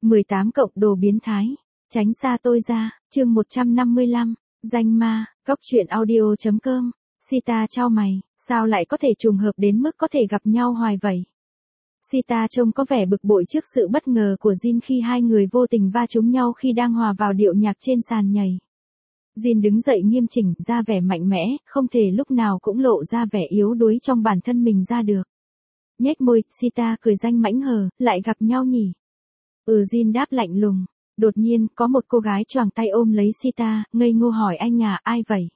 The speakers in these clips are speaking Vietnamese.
18 cộng đồ biến thái. Tránh xa tôi ra, chương 155, danh ma, góc truyện audio.com. Sita chau mày, sao lại có thể trùng hợp đến mức có thể gặp nhau hoài vậy? Sita trông có vẻ bực bội trước sự bất ngờ của Jin khi hai người vô tình va trúng nhau khi đang hòa vào điệu nhạc trên sàn nhảy. Jin đứng dậy nghiêm chỉnh, ra vẻ mạnh mẽ, không thể lúc nào cũng lộ ra vẻ yếu đuối trong bản thân mình ra được. Nhếch môi, Sita cười danh mãnh hờ, lại gặp nhau nhỉ? Jin đáp lạnh lùng. Đột nhiên, có một cô gái choàng tay ôm lấy Sita, ngây ngô hỏi anh à, ai vậy?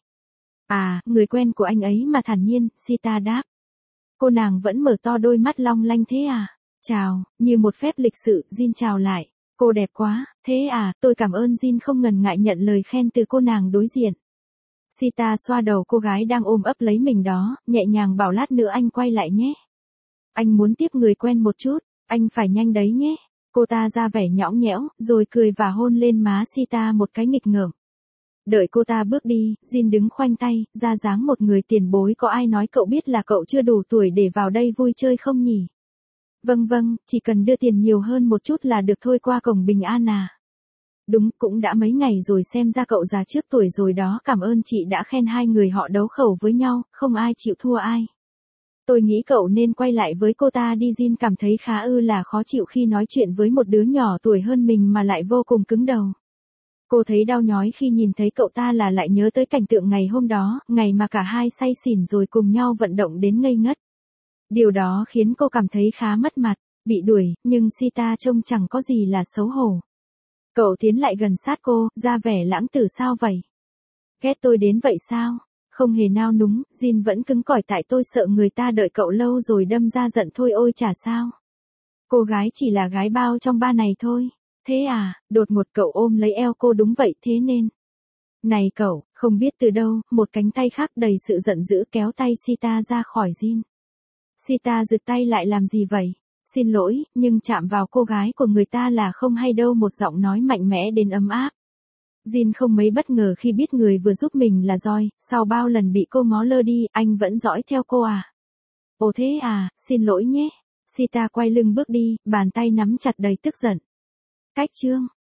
À, người quen của anh ấy mà thản nhiên, Sita đáp. Cô nàng vẫn mở to đôi mắt long lanh thế à? Chào, như một phép lịch sự, Jin chào lại. Cô đẹp quá, thế à, tôi cảm ơn Jin không ngần ngại nhận lời khen từ cô nàng đối diện. Sita xoa đầu cô gái đang ôm ấp lấy mình đó, nhẹ nhàng bảo lát nữa anh quay lại nhé. Anh muốn tiếp người quen một chút, anh phải nhanh đấy nhé. Cô ta ra vẻ nhõng nhẽo, rồi cười và hôn lên má Sita một cái nghịch ngợm. Đợi cô ta bước đi, Jin đứng khoanh tay, ra dáng một người tiền bối. Có ai nói cậu biết là cậu chưa đủ tuổi để vào đây vui chơi không nhỉ? Vâng, chỉ cần đưa tiền nhiều hơn một chút là được thôi, qua cổng bình an à. Đúng, cũng đã mấy ngày rồi, xem ra cậu già trước tuổi rồi đó. Cảm ơn chị đã khen hai người họ đấu khẩu với nhau, không ai chịu thua ai. Tôi nghĩ cậu nên quay lại với cô ta đi. Jin cảm thấy khá là khó chịu khi nói chuyện với một đứa nhỏ tuổi hơn mình mà lại vô cùng cứng đầu. Cô thấy đau nhói khi nhìn thấy cậu ta, là lại nhớ tới cảnh tượng ngày hôm đó, ngày mà cả hai say xỉn rồi cùng nhau vận động đến ngây ngất. Điều đó khiến cô cảm thấy khá mất mặt, bị đuổi, nhưng Sita trông chẳng có gì là xấu hổ. Cậu tiến lại gần sát cô, ra vẻ lãng tử. Sao vậy? Ghét tôi đến vậy sao? Không hề nao núng, Jin vẫn cứng cỏi. Tại tôi sợ người ta đợi cậu lâu rồi đâm ra giận thôi. Ôi chả sao. Cô gái chỉ là gái bao trong ba này thôi. Thế à? Đột ngột cậu ôm lấy eo cô. Đúng vậy, thế nên. Này cậu, không biết từ đâu, một cánh tay khác đầy sự giận dữ kéo tay Sita ra khỏi Jin. Sita giựt tay lại. Làm gì vậy? Xin lỗi, nhưng chạm vào cô gái của người ta là không hay đâu. Một giọng nói mạnh mẽ đến ấm áp. Jin không mấy bất ngờ khi biết người vừa giúp mình là Joy. Sau bao lần bị cô ngó lơ đi, anh vẫn dõi theo cô à? Ồ thế à, xin lỗi nhé. Sita quay lưng bước đi, bàn tay nắm chặt đầy tức giận. Cách chương